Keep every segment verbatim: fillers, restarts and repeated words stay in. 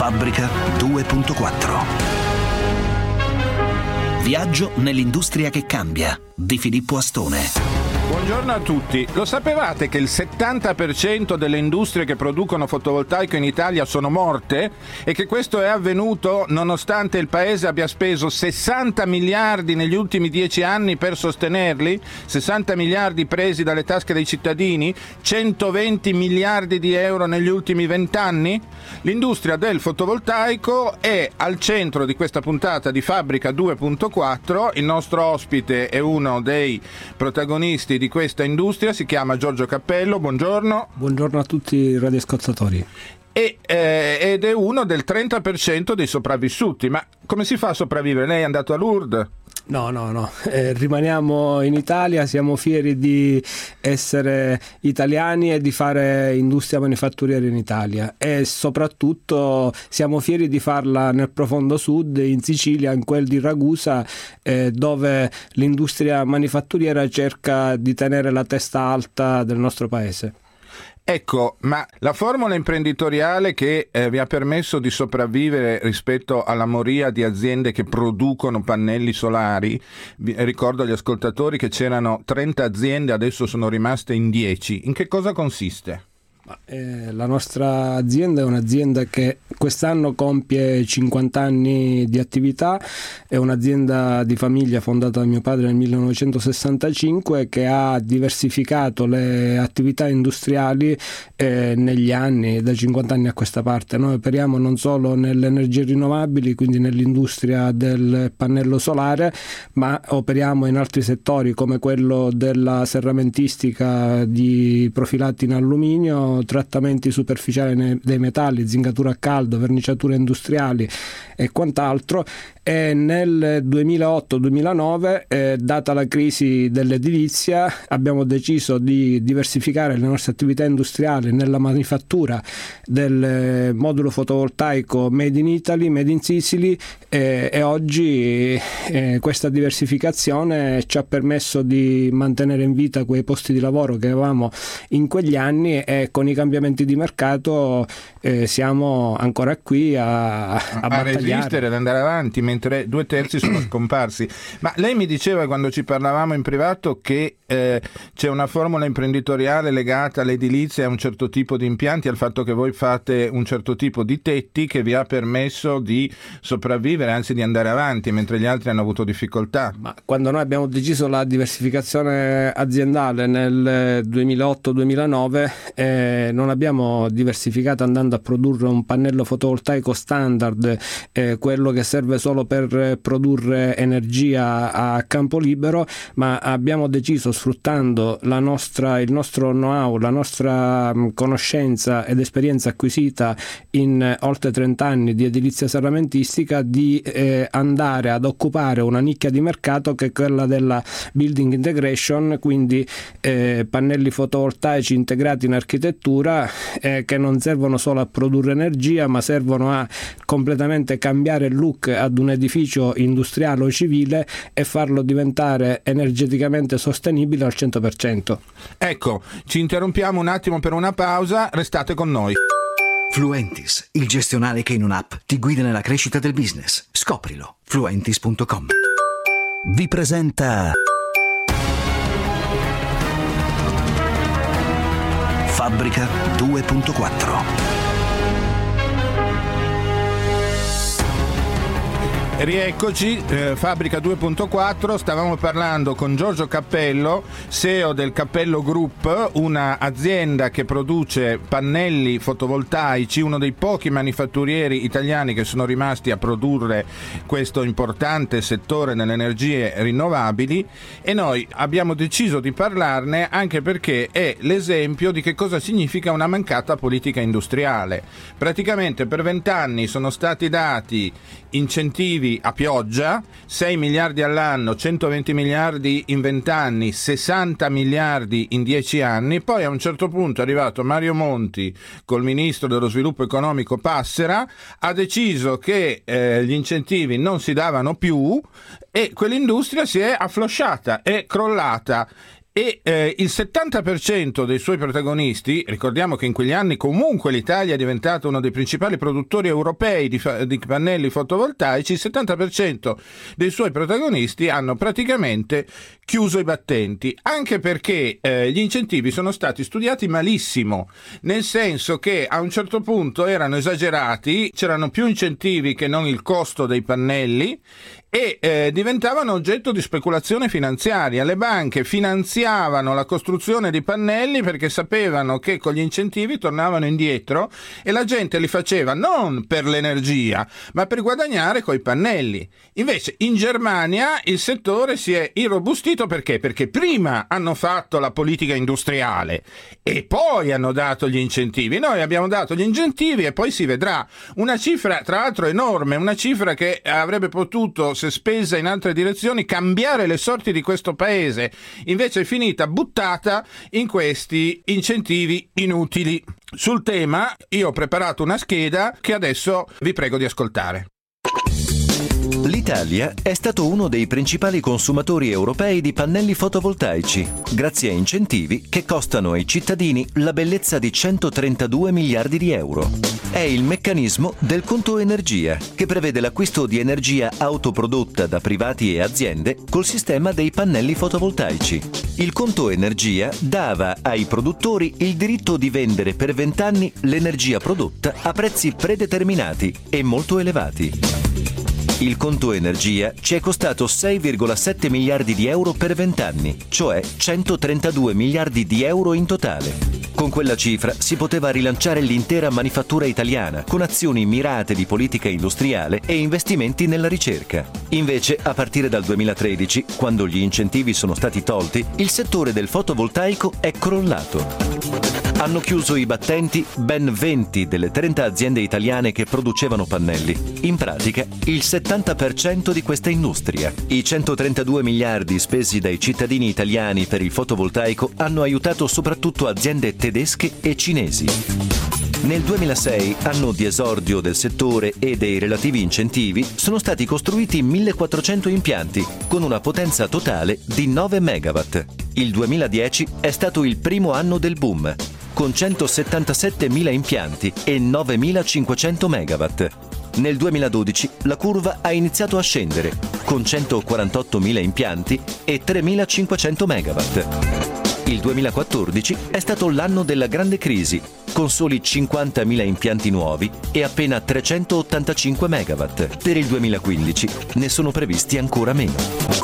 Fabbrica due punto quattro. Viaggio nell'industria che cambia di Filippo Astone. Buongiorno a tutti. Lo sapevate che il settanta per cento delle industrie che producono fotovoltaico in Italia sono morte e che questo è avvenuto nonostante il paese abbia speso sessanta miliardi negli ultimi dieci anni per sostenerli? sessanta miliardi presi dalle tasche dei cittadini? centoventi miliardi di euro negli ultimi venti anni? L'industria del fotovoltaico è al centro di questa puntata di Fabbrica due punto quattro. Il nostro ospite è uno dei protagonisti di questa industria, si chiama Giorgio Cappello. Buongiorno. Buongiorno a tutti i radioascoltatori. E, eh, ed è uno del trenta per cento dei sopravvissuti. Ma come si fa a sopravvivere? Lei è andato a Lourdes? No, no, no, eh, rimaniamo in Italia, siamo fieri di essere italiani e di fare industria manifatturiera in Italia e soprattutto siamo fieri di farla nel profondo sud, in Sicilia, in quel di Ragusa, eh, dove l'industria manifatturiera cerca di tenere la testa alta del nostro paese. Ecco, ma la formula imprenditoriale che eh, vi ha permesso di sopravvivere rispetto alla moria di aziende che producono pannelli solari, vi, ricordo agli ascoltatori che c'erano trenta aziende, adesso sono rimaste in dieci. In che cosa consiste? Eh, la nostra azienda è un'azienda che quest'anno compie cinquanta anni di attività, è un'azienda di famiglia fondata da mio padre nel millenovecentosessantacinque che ha diversificato le attività industriali eh, negli anni, da cinquanta anni a questa parte. Noi operiamo non solo nelle energie rinnovabili, quindi nell'industria del pannello solare, ma operiamo in altri settori come quello della serramentistica di profilati in alluminio, trattamenti superficiali dei metalli, zingatura a caldo, verniciature industriali e quant'altro. E nel duemilaotto duemilanove, eh, data la crisi dell'edilizia, abbiamo deciso di diversificare le nostre attività industriali nella manifattura del modulo fotovoltaico Made in Italy, Made in Sicily, eh, e oggi eh, questa diversificazione ci ha permesso di mantenere in vita quei posti di lavoro che avevamo in quegli anni e con i cambiamenti di mercato eh, siamo ancora qui a, a, a resistere, ad andare avanti, mentre due terzi sono scomparsi. Ma lei mi diceva quando ci parlavamo in privato che eh, c'è una formula imprenditoriale legata all'edilizia e a un certo tipo di impianti, al fatto che voi fate un certo tipo di tetti che vi ha permesso di sopravvivere, anzi di andare avanti, mentre gli altri hanno avuto difficoltà. Ma quando noi abbiamo deciso la diversificazione aziendale nel duemilaotto duemilanove, eh, non abbiamo diversificato andando a produrre un pannello fotovoltaico standard, eh, quello che serve solo per produrre energia a campo libero, ma abbiamo deciso, sfruttando la nostra, il nostro know-how, la nostra conoscenza ed esperienza acquisita in oltre trenta anni di edilizia serramentistica, di eh, andare ad occupare una nicchia di mercato che è quella della building integration, quindi eh, pannelli fotovoltaici integrati in architettura eh, che non servono solo a produrre energia, ma servono a completamente cambiare il look ad un edificio industriale o civile e farlo diventare energeticamente sostenibile al cento per cento. Ecco, ci interrompiamo un attimo per una pausa, restate con noi. Fluentis, il gestionale che in un'app ti guida nella crescita del business. Scoprilo. Fluentis punto com. Vi presenta Fabbrica due punto quattro. Rieccoci, eh, Fabbrica due punto quattro, stavamo parlando con Giorgio Cappello, C E O del Cappello Group, una azienda che produce pannelli fotovoltaici, uno dei pochi manifatturieri italiani che sono rimasti a produrre questo importante settore nelle energie rinnovabili, e noi abbiamo deciso di parlarne anche perché è l'esempio di che cosa significa una mancata politica industriale. Praticamente per vent'anni sono stati dati incentivi a pioggia, sei miliardi all'anno, centoventi miliardi in venti anni, sessanta miliardi in dieci anni. Poi a un certo punto è arrivato Mario Monti col ministro dello sviluppo economico Passera, ha deciso che eh, gli incentivi non si davano più e quell'industria si è afflosciata, è crollata. e eh, il settanta per cento dei suoi protagonisti, ricordiamo che in quegli anni comunque l'Italia è diventata uno dei principali produttori europei di, fa- di pannelli fotovoltaici, il settanta per cento dei suoi protagonisti hanno praticamente chiuso i battenti, anche perché eh, gli incentivi sono stati studiati malissimo, nel senso che a un certo punto erano esagerati, c'erano più incentivi che non il costo dei pannelli e eh, diventavano oggetto di speculazione finanziaria. Le banche finanziavano la costruzione di pannelli perché sapevano che con gli incentivi tornavano indietro e la gente li faceva non per l'energia ma per guadagnare coi pannelli. Invece in Germania il settore si è irrobustito perché? Perché prima hanno fatto la politica industriale e poi hanno dato gli incentivi. Noi abbiamo dato gli incentivi e poi si vedrà. Una cifra tra l'altro enorme, una cifra che avrebbe potuto, se spesa in altre direzioni, cambiare le sorti di questo paese, invece è finita buttata in questi incentivi inutili. Sul tema io ho preparato una scheda che adesso vi prego di ascoltare. L'Italia è stato uno dei principali consumatori europei di pannelli fotovoltaici, grazie a incentivi che costano ai cittadini la bellezza di centotrentadue miliardi di euro. È il meccanismo del conto energia, che prevede l'acquisto di energia autoprodotta da privati e aziende col sistema dei pannelli fotovoltaici. Il conto energia dava ai produttori il diritto di vendere per vent'anni l'energia prodotta a prezzi predeterminati e molto elevati. Il conto energia ci è costato sei virgola sette miliardi di euro per vent'anni, cioè centotrentadue miliardi di euro in totale. Con quella cifra si poteva rilanciare l'intera manifattura italiana, con azioni mirate di politica industriale e investimenti nella ricerca. Invece, a partire dal duemilatredici, quando gli incentivi sono stati tolti, il settore del fotovoltaico è crollato. Hanno chiuso i battenti ben venti delle trenta aziende italiane che producevano pannelli. In pratica, il settanta per cento di questa industria. I centotrentadue miliardi spesi dai cittadini italiani per il fotovoltaico hanno aiutato soprattutto aziende tedesche e cinesi. Nel duemilasei, anno di esordio del settore e dei relativi incentivi, sono stati costruiti millequattrocento impianti, con una potenza totale di nove megawatt. Il duemiladieci è stato il primo anno del boom, con centosettantasettemila impianti e novemilacinquecento megawatt. Nel duemiladodici la curva ha iniziato a scendere, con centoquarantottomila impianti e tremilacinquecento megawatt. Il duemilaquattordici è stato l'anno della grande crisi, con soli cinquantamila impianti nuovi e appena trecentottantacinque megawatt. Per il duemilaquindici ne sono previsti ancora meno.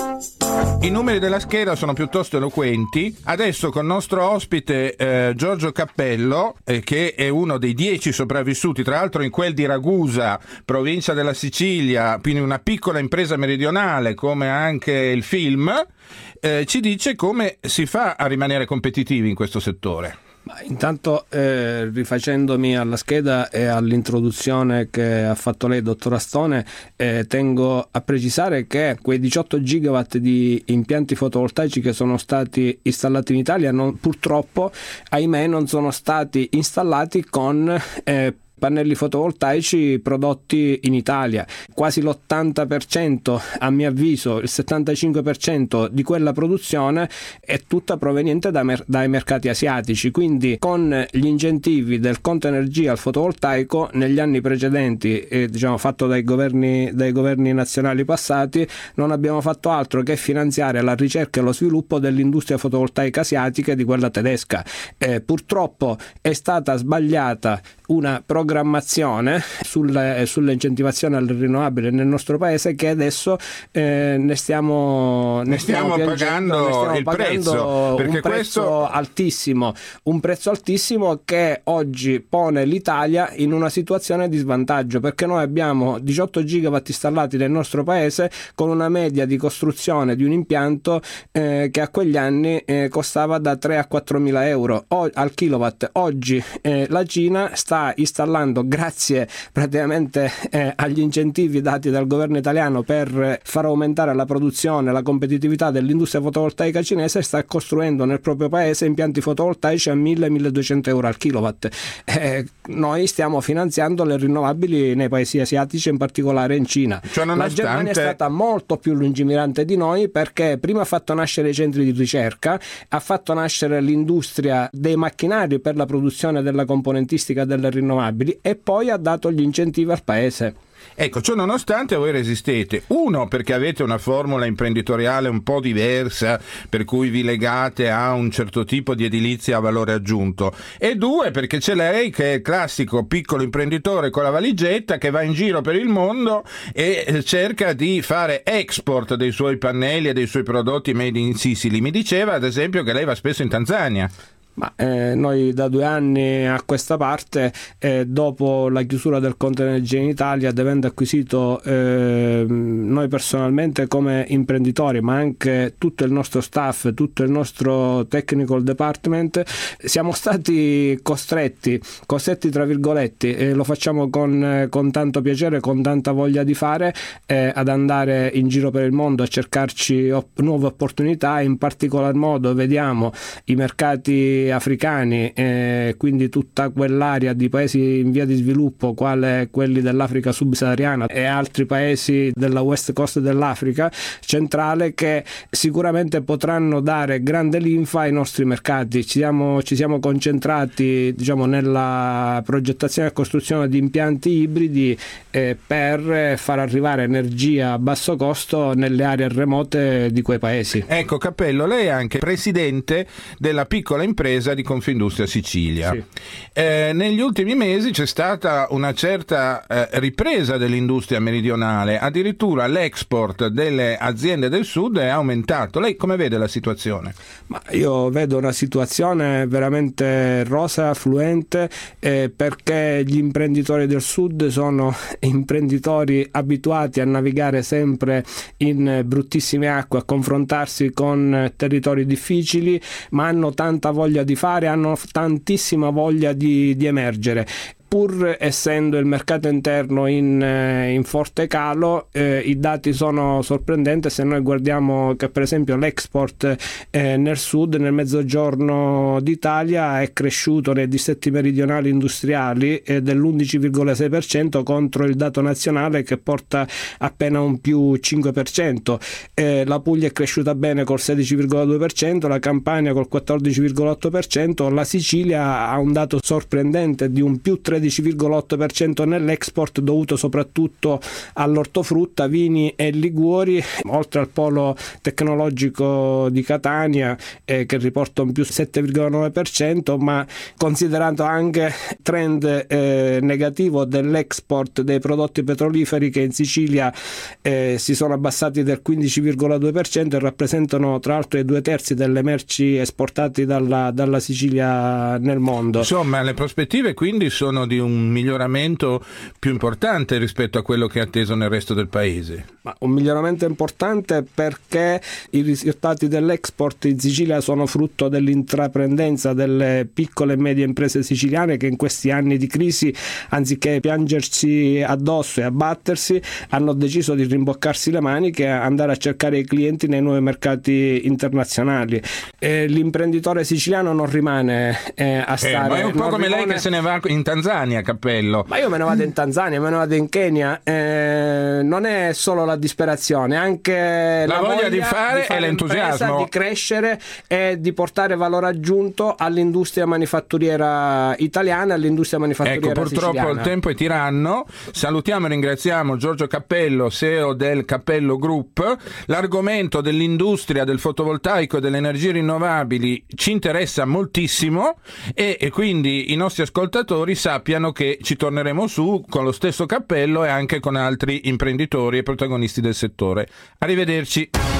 I numeri della scheda sono piuttosto eloquenti. Adesso con il nostro ospite eh, Giorgio Cappello, eh, che è uno dei dieci sopravvissuti, tra l'altro in quel di Ragusa, provincia della Sicilia, quindi una piccola impresa meridionale come anche il film, eh, ci dice come si fa a rimanere competitivi in questo settore. Ma intanto eh, rifacendomi alla scheda e all'introduzione che ha fatto lei, dottor Astone, eh, tengo a precisare che quei diciotto gigawatt di impianti fotovoltaici che sono stati installati in Italia non, purtroppo, ahimè, non sono stati installati con eh, pannelli fotovoltaici prodotti in Italia. Quasi l'ottanta per cento, a mio avviso il settantacinque per cento di quella produzione è tutta proveniente da mer- dai mercati asiatici, quindi con gli incentivi del conto energia al fotovoltaico negli anni precedenti, eh, diciamo fatto dai governi, dai governi nazionali passati, non abbiamo fatto altro che finanziare la ricerca e lo sviluppo dell'industria fotovoltaica asiatica e di quella tedesca. Eh, purtroppo è stata sbagliata una programmazione sulle, sull'incentivazione al rinnovabile nel nostro paese, che adesso eh, ne stiamo, ne stiamo, stiamo pagando, ne stiamo il pagando prezzo, perché un prezzo questo... altissimo, un prezzo altissimo che oggi pone l'Italia in una situazione di svantaggio, perché noi abbiamo diciotto gigawatt installati nel nostro paese con una media di costruzione di un impianto eh, che a quegli anni eh, costava da tre a quattro mila euro o, al kilowatt. Oggi eh, la Cina sta installando quando grazie praticamente eh, agli incentivi dati dal governo italiano per far aumentare la produzione, la competitività dell'industria fotovoltaica cinese, sta costruendo nel proprio paese impianti fotovoltaici a mille milleduecento euro al kilowatt. Eh, noi stiamo finanziando le rinnovabili nei paesi asiatici, in particolare in Cina. Cioè, nonostante... La Germania è stata molto più lungimirante di noi, perché prima ha fatto nascere i centri di ricerca, ha fatto nascere l'industria dei macchinari per la produzione della componentistica delle rinnovabili e poi ha dato gli incentivi al paese. Ecco, ciò nonostante voi resistete. Uno, perché avete una formula imprenditoriale un po' diversa, per cui vi legate a un certo tipo di edilizia a valore aggiunto, e due, perché c'è lei che è il classico piccolo imprenditore con la valigetta che va in giro per il mondo e cerca di fare export dei suoi pannelli e dei suoi prodotti made in Sicily. Mi diceva ad esempio che lei va spesso in Tanzania. Ma eh, noi da due anni a questa parte, eh, dopo la chiusura del conto energia in Italia, avendo acquisito eh, noi personalmente come imprenditori, ma anche tutto il nostro staff, tutto il nostro technical department, siamo stati costretti, costretti tra virgolette, e lo facciamo con, con tanto piacere, con tanta voglia di fare, eh, ad andare in giro per il mondo a cercarci op- nuove opportunità. In particolar modo vediamo i mercati africani, eh, quindi tutta quell'area di paesi in via di sviluppo, quale quelli dell'Africa subsahariana e altri paesi della west coast dell'Africa centrale, che sicuramente potranno dare grande linfa ai nostri mercati. Ci siamo, ci siamo concentrati, diciamo, nella progettazione e costruzione di impianti ibridi eh, per far arrivare energia a basso costo nelle aree remote di quei paesi. Ecco, Cappello, lei è anche presidente della piccola impresa di Confindustria Sicilia. Sì. Eh, negli ultimi mesi c'è stata una certa eh, ripresa dell'industria meridionale, addirittura l'export delle aziende del sud è aumentato. Lei come vede la situazione? Ma io vedo una situazione veramente rosea, fluente, eh, perché gli imprenditori del sud sono imprenditori abituati a navigare sempre in bruttissime acque, a confrontarsi con territori difficili, ma hanno tanta voglia di fare, hanno tantissima voglia di, di emergere. Pur essendo il mercato interno in, in forte calo, eh, i dati sono sorprendenti se noi guardiamo che per esempio l'export eh, nel sud, nel mezzogiorno d'Italia, è cresciuto nei distretti meridionali industriali eh, dell'undici virgola sei per cento contro il dato nazionale che porta appena un più cinque per cento. Eh, la Puglia è cresciuta bene col sedici virgola due per cento, la Campania col quattordici virgola otto per cento, la Sicilia ha un dato sorprendente di un più tredici virgola otto per cento nell'export, dovuto soprattutto all'ortofrutta, vini e liquori, oltre al polo tecnologico di Catania eh, che riporta un più sette virgola nove per cento, ma considerando anche trend eh, negativo dell'export dei prodotti petroliferi, che in Sicilia eh, si sono abbassati del quindici virgola due per cento e rappresentano tra l'altro i due terzi delle merci esportate dalla, dalla Sicilia nel mondo. Insomma, le prospettive quindi sono di un miglioramento più importante rispetto a quello che è atteso nel resto del paese. Ma un miglioramento importante perché i risultati dell'export in Sicilia sono frutto dell'intraprendenza delle piccole e medie imprese siciliane, che in questi anni di crisi, anziché piangersi addosso e abbattersi, hanno deciso di rimboccarsi le maniche e andare a cercare i clienti nei nuovi mercati internazionali. E l'imprenditore siciliano non rimane eh, a stare. Eh, ma è un po' come rimane... lei che se ne va in Tanzania, Cappello. Ma io me ne vado in Tanzania, me ne vado in Kenya. Eh, non è solo la disperazione, anche la, la voglia, voglia di fare, di fare e l'entusiasmo di crescere e di portare valore aggiunto all'industria manifatturiera italiana, all'industria manifatturiera ecco, purtroppo siciliana. Il tempo è tiranno. Salutiamo e ringraziamo Giorgio Cappello, C E O del Cappello Group. L'argomento dell'industria del fotovoltaico e delle energie rinnovabili ci interessa moltissimo e, e quindi i nostri ascoltatori sappiano che ci torneremo su con lo stesso cappello e anche con altri imprenditori e protagonisti del settore. Arrivederci.